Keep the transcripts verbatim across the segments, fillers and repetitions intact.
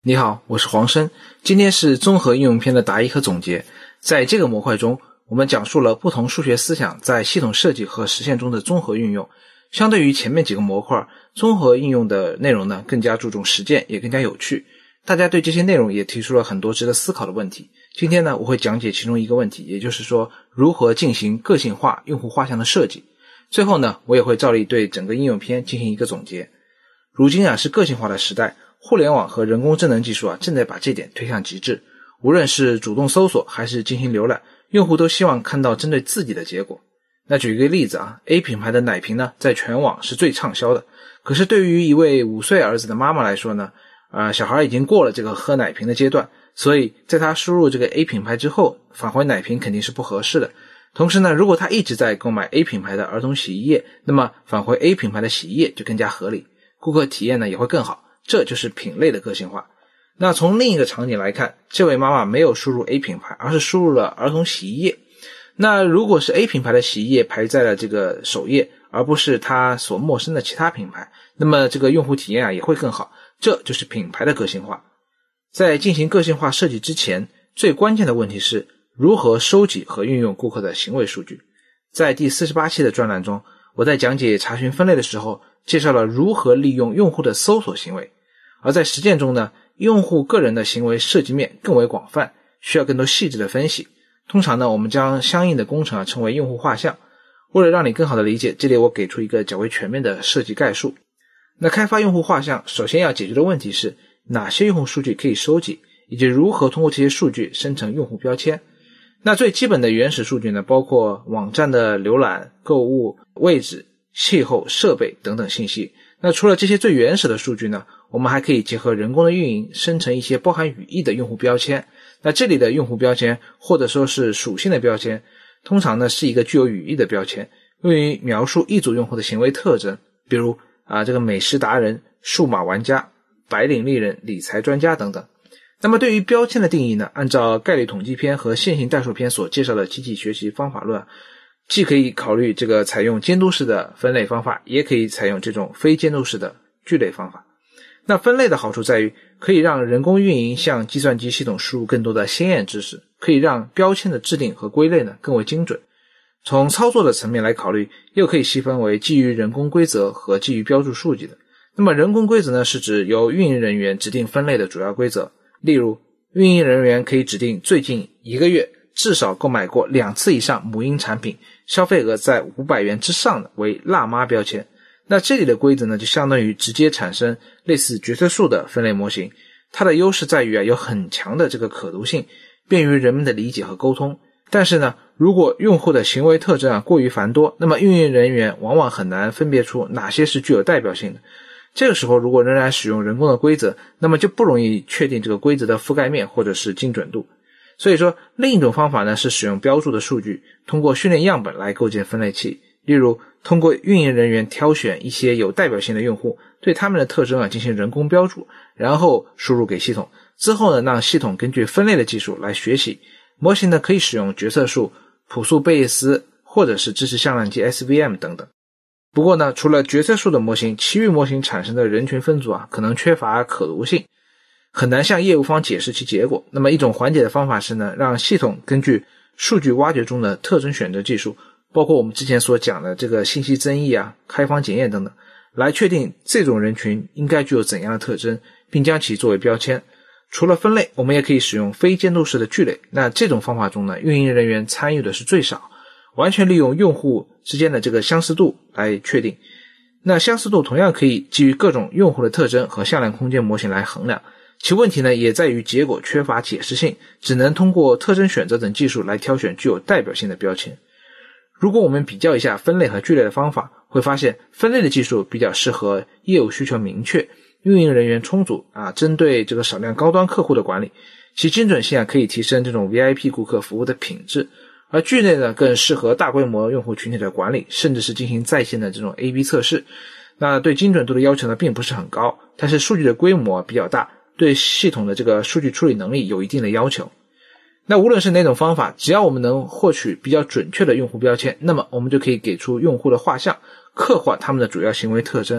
你好，我是黄生，今天是综合应用篇的答疑和总结。在这个模块中，我们讲述了不同数学思想在系统设计和实现中的综合运用。相对于前面几个模块，综合应用的内容呢更加注重实践，也更加有趣。大家对这些内容也提出了很多值得思考的问题。今天呢，我会讲解其中一个问题，也就是说如何进行个性化用户画像的设计。最后呢，我也会照例对整个应用篇进行一个总结。如今啊是个性化的时代，互联网和人工智能技术啊正在把这点推向极致。无论是主动搜索还是进行浏览，用户都希望看到针对自己的结果。那举一个例子啊 ，A 品牌的奶瓶呢在全网是最畅销的。可是对于一位五岁儿子的妈妈来说呢，呃，小孩已经过了这个喝奶瓶的阶段，所以在他输入这个 A 品牌之后，返回奶瓶肯定是不合适的。同时呢，如果他一直在购买 A 品牌的儿童洗衣液，那么返回 A 品牌的洗衣液就更加合理，顾客体验呢也会更好。这就是品类的个性化。那从另一个场景来看，这位妈妈没有输入 A 品牌，而是输入了儿童洗衣液。那如果是 A 品牌的洗衣液排在了这个首页，而不是她所陌生的其他品牌，那么这个用户体验啊也会更好。这就是品牌的个性化。在进行个性化设计之前，最关键的问题是如何收集和运用顾客的行为数据。在第四十八期的专栏中，我在讲解查询分类的时候，介绍了如何利用用户的搜索行为。而在实践中呢，用户个人的行为涉及面更为广泛，需要更多细致的分析。通常呢，我们将相应的工程啊称为用户画像。为了让你更好的理解，这里我给出一个较为全面的设计概述。那开发用户画像，首先要解决的问题是哪些用户数据可以收集，以及如何通过这些数据生成用户标签。那最基本的原始数据呢，包括网站的浏览、购物、位置、气候、设备等等信息。那除了这些最原始的数据呢，我们还可以结合人工的运营，生成一些包含语义的用户标签。那这里的用户标签或者说是属性的标签，通常呢是一个具有语义的标签，用于描述一组用户的行为特征，比如啊这个美食达人、数码玩家、白领丽人、理财专家等等。那么对于标签的定义呢，按照概率统计篇和线性代数篇所介绍的机器学习方法论，既可以考虑这个采用监督式的分类方法，也可以采用这种非监督式的聚类方法。那分类的好处在于可以让人工运营向计算机系统输入更多的鲜艳知识，可以让标签的制定和归类呢更为精准。从操作的层面来考虑，又可以细分为基于人工规则和基于标注数据的。那么人工规则呢，是指由运营人员指定分类的主要规则。例如，运营人员可以指定最近一个月至少购买过两次以上母婴产品，消费额在五百元之上的为辣妈标签。那这里的规则呢，就相当于直接产生类似决策树的分类模型。它的优势在于啊，有很强的这个可读性，便于人们的理解和沟通。但是呢，如果用户的行为特征啊过于繁多，那么运营人员往往很难分别出哪些是具有代表性的。这个时候如果仍然使用人工的规则，那么就不容易确定这个规则的覆盖面或者是精准度。所以说另一种方法呢，是使用标注的数据，通过训练样本来构建分类器。例如通过运营人员挑选一些有代表性的用户，对他们的特征啊进行人工标注，然后输入给系统。之后呢，让系统根据分类的技术来学习。模型呢可以使用决策树、朴素贝叶斯或者是支持向量机 S V M 等等。不过呢，除了决策树的模型，其余模型产生的人群分组啊可能缺乏可读性，很难向业务方解释其结果。那么一种缓解的方法是呢，让系统根据数据挖掘中的特征选择技术，包括我们之前所讲的这个信息增益啊、开放检验等等，来确定这种人群应该具有怎样的特征，并将其作为标签。除了分类，我们也可以使用非监督式的聚类。那这种方法中呢，运营人员参与的是最少，完全利用用户之间的这个相似度来确定。那相似度同样可以基于各种用户的特征和向量空间模型来衡量。其问题呢，也在于结果缺乏解释性，只能通过特征选择等技术来挑选具有代表性的标签。如果我们比较一下分类和聚类的方法，会发现分类的技术比较适合业务需求明确、运营人员充足啊，针对这个少量高端客户的管理，其精准性啊可以提升这种 V I P 顾客服务的品质。而聚类呢，更适合大规模用户群体的管理，甚至是进行在线的这种 A B 测试。那对精准度的要求呢，并不是很高，但是数据的规模比较大，对系统的这个数据处理能力有一定的要求。那无论是哪种方法，只要我们能获取比较准确的用户标签，那么我们就可以给出用户的画像，刻画他们的主要行为特征。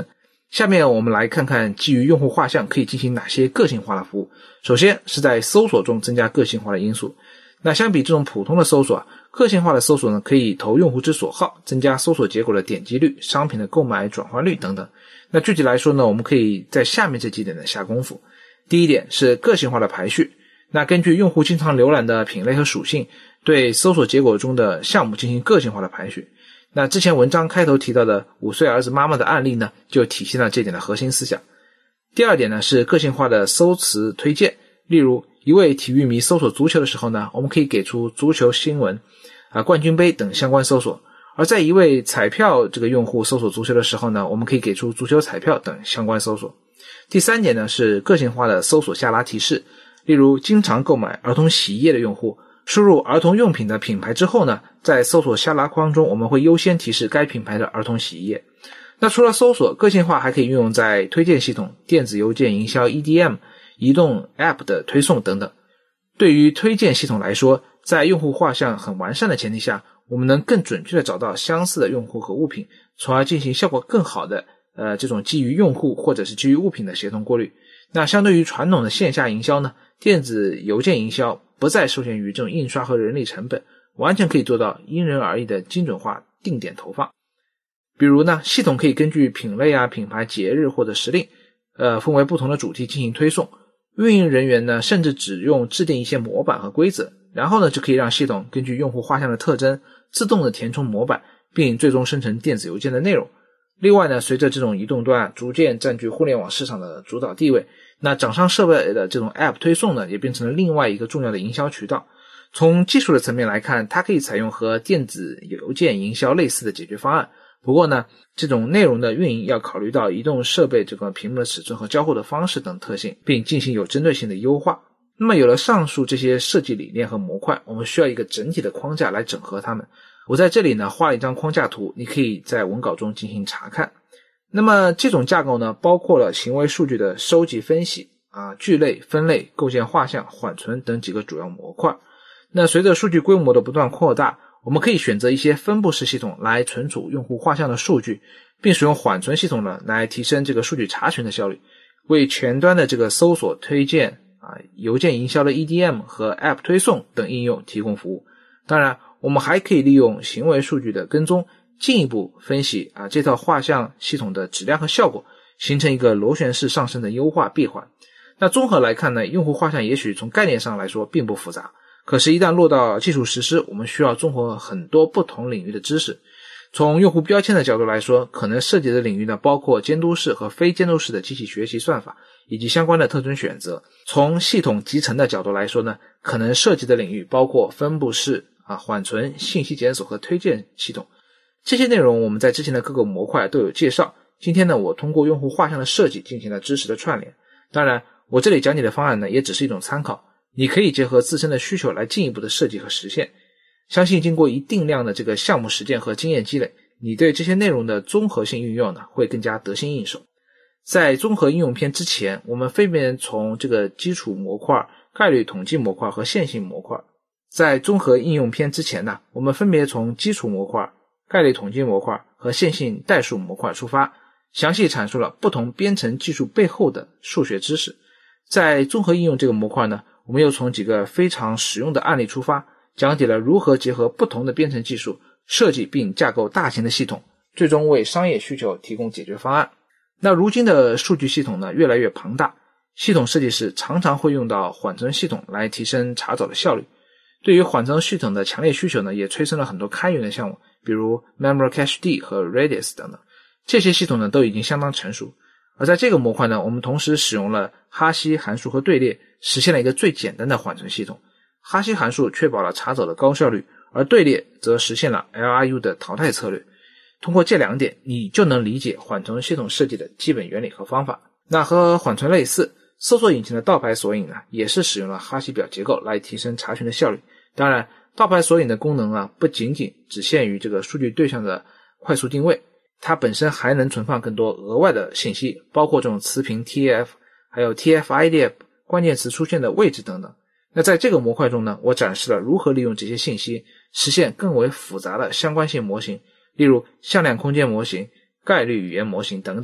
下面我们来看看基于用户画像可以进行哪些个性化的服务。首先是在搜索中增加个性化的因素。那相比这种普通的搜索啊，个性化的搜索呢，可以投用户之所好，增加搜索结果的点击率、商品的购买转换率等等。那具体来说呢，我们可以在下面这几点呢下功夫。第一点是个性化的排序。那根据用户经常浏览的品类和属性，对搜索结果中的项目进行个性化的排序。那之前文章开头提到的五岁儿子妈妈的案例呢，就体现了这点的核心思想。第二点呢是个性化的搜词推荐。例如一位体育迷搜索足球的时候呢，我们可以给出足球新闻、啊冠军杯等相关搜索；而在一位彩票这个用户搜索足球的时候呢，我们可以给出足球彩票等相关搜索。第三点呢是个性化的搜索下拉提示。例如经常购买儿童洗衣液的用户，输入儿童用品的品牌之后呢，在搜索下拉框中我们会优先提示该品牌的儿童洗衣液。那除了搜索，个性化还可以运用在推荐系统、电子邮件营销 E D M、移动 App 的推送等等。对于推荐系统来说，在用户画像很完善的前提下，我们能更准确地找到相似的用户和物品，从而进行效果更好的呃这种基于用户或者是基于物品的协同过滤。那相对于传统的线下营销呢，电子邮件营销不再受限于这种印刷和人力成本，完全可以做到因人而异的精准化定点投放。比如呢，系统可以根据品类啊、品牌、节日或者时令，呃，分为不同的主题进行推送。运营人员呢，甚至只用制定一些模板和规则，然后呢，就可以让系统根据用户画像的特征，自动的填充模板，并最终生成电子邮件的内容。另外呢，随着这种移动端逐渐占据互联网市场的主导地位，那掌上设备的这种 App 推送呢，也变成了另外一个重要的营销渠道。从技术的层面来看，它可以采用和电子邮件营销类似的解决方案。不过呢，这种内容的运营要考虑到移动设备这个屏幕的尺寸和交互的方式等特性，并进行有针对性的优化。那么有了上述这些设计理念和模块，我们需要一个整体的框架来整合它们。我在这里呢画了一张框架图，你可以在文稿中进行查看。那么这种架构呢，包括了行为数据的收集分析啊、聚类、分类、构建画像、缓存等几个主要模块。那随着数据规模的不断扩大，我们可以选择一些分布式系统来存储用户画像的数据，并使用缓存系统呢来提升这个数据查询的效率，为前端的这个搜索、推荐啊、邮件营销的 E D M 和 App 推送等应用提供服务。当然，我们还可以利用行为数据的跟踪，进一步分析啊这套画像系统的质量和效果，形成一个螺旋式上升的优化闭环。那综合来看呢，用户画像也许从概念上来说并不复杂，可是一旦落到技术实施，我们需要综合很多不同领域的知识。从用户标签的角度来说，可能涉及的领域呢，包括监督式和非监督式的机器学习算法以及相关的特征选择。从系统集成的角度来说呢，可能涉及的领域包括分布式啊、缓存、信息检索和推荐系统。这些内容我们在之前的各个模块都有介绍。今天呢，我通过用户画像的设计进行了知识的串联。当然，我这里讲解的方案呢，也只是一种参考，你可以结合自身的需求来进一步的设计和实现。相信经过一定量的这个项目实践和经验积累，你对这些内容的综合性运用呢，会更加得心应手。在综合应用篇之前，我们分别从这个基础模块、概率统计模块和线性模块。在综合应用篇之前呢，我们分别从基础模块、概率统计模块和线性代数模块出发，详细阐述了不同编程技术背后的数学知识。在综合应用这个模块呢，我们又从几个非常实用的案例出发，讲解了如何结合不同的编程技术设计并架构大型的系统，最终为商业需求提供解决方案。那如今的数据系统呢，越来越庞大，系统设计师常常会用到缓存系统来提升查找的效率。对于缓存系统的强烈需求呢，也催生了很多开源的项目，比如 Memory Cache D 和 Redis 等等。这些系统呢，都已经相当成熟。而在这个模块呢，我们同时使用了哈希函数和队列，实现了一个最简单的缓存系统。哈希函数确保了查找的高效率，而队列则实现了 L R U 的淘汰策略。通过这两点，你就能理解缓存系统设计的基本原理和方法。那和缓存类似，搜索引擎的倒排索引呢，也是使用了哈希表结构来提升查询的效率。当然，倒排索引的功能啊，不仅仅只限于这个数据对象的快速定位，它本身还能存放更多额外的信息，包括这种词频 T F， 还有 T F I D F 关键词出现的位置等等。那在这个模块中呢，我展示了如何利用这些信息实现更为复杂的相关性模型，例如向量空间模型、概率语言模型等等。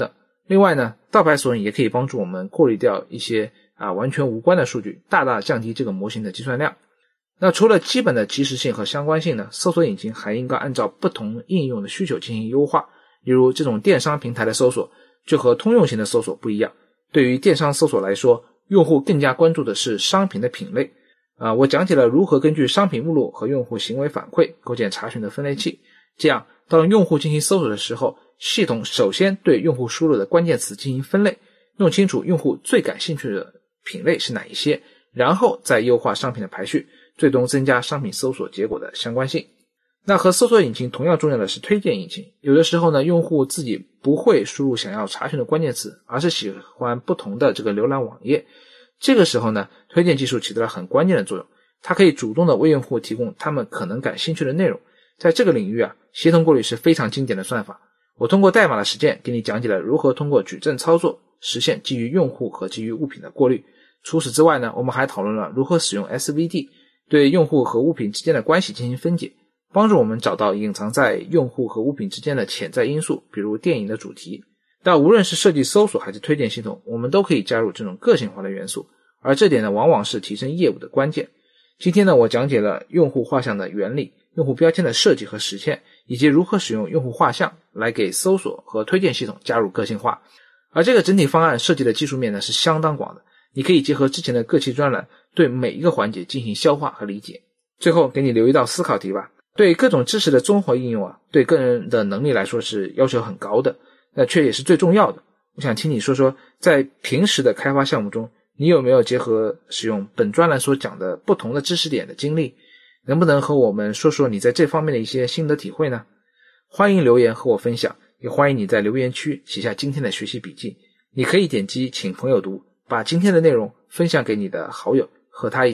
另外呢，倒排索引也可以帮助我们过滤掉一些啊完全无关的数据，大大降低这个模型的计算量。那除了基本的及时性和相关性呢，搜索引擎还应该按照不同应用的需求进行优化。例如这种电商平台的搜索就和通用型的搜索不一样，对于电商搜索来说，用户更加关注的是商品的品类。啊、呃，我讲解了如何根据商品目录和用户行为反馈构建查询的分类器，这样当用户进行搜索的时候，系统首先对用户输入的关键词进行分类，弄清楚用户最感兴趣的品类是哪一些，然后再优化商品的排序，最终增加商品搜索结果的相关性。那和搜索引擎同样重要的是推荐引擎。有的时候呢，用户自己不会输入想要查询的关键词，而是喜欢不同的这个浏览网页。这个时候呢，推荐技术起到了很关键的作用，它可以主动的为用户提供他们可能感兴趣的内容。在这个领域啊，协同过滤是非常经典的算法。我通过代码的实践给你讲解了如何通过矩阵操作实现基于用户和基于物品的过滤。除此之外呢，我们还讨论了如何使用 S V D 对用户和物品之间的关系进行分解，帮助我们找到隐藏在用户和物品之间的潜在因素，比如电影的主题。但无论是设计搜索还是推荐系统，我们都可以加入这种个性化的元素，而这点呢，往往是提升业务的关键。今天呢，我讲解了用户画像的原理、用户标签的设计和实现，以及如何使用用户画像来给搜索和推荐系统加入个性化。而这个整体方案设计的技术面呢是相当广的，你可以结合之前的各期专栏，对每一个环节进行消化和理解。最后给你留一道思考题吧。对各种知识的综合应用啊，对个人的能力来说是要求很高的，那却也是最重要的。我想听你说说，在平时的开发项目中，你有没有结合使用本专栏所讲的不同的知识点的经历？能不能和我们说说你在这方面的一些心得体会呢？欢迎留言和我分享，也欢迎你在留言区写下今天的学习笔记。你可以点击请朋友读，把今天的内容分享给你的好友，和他一起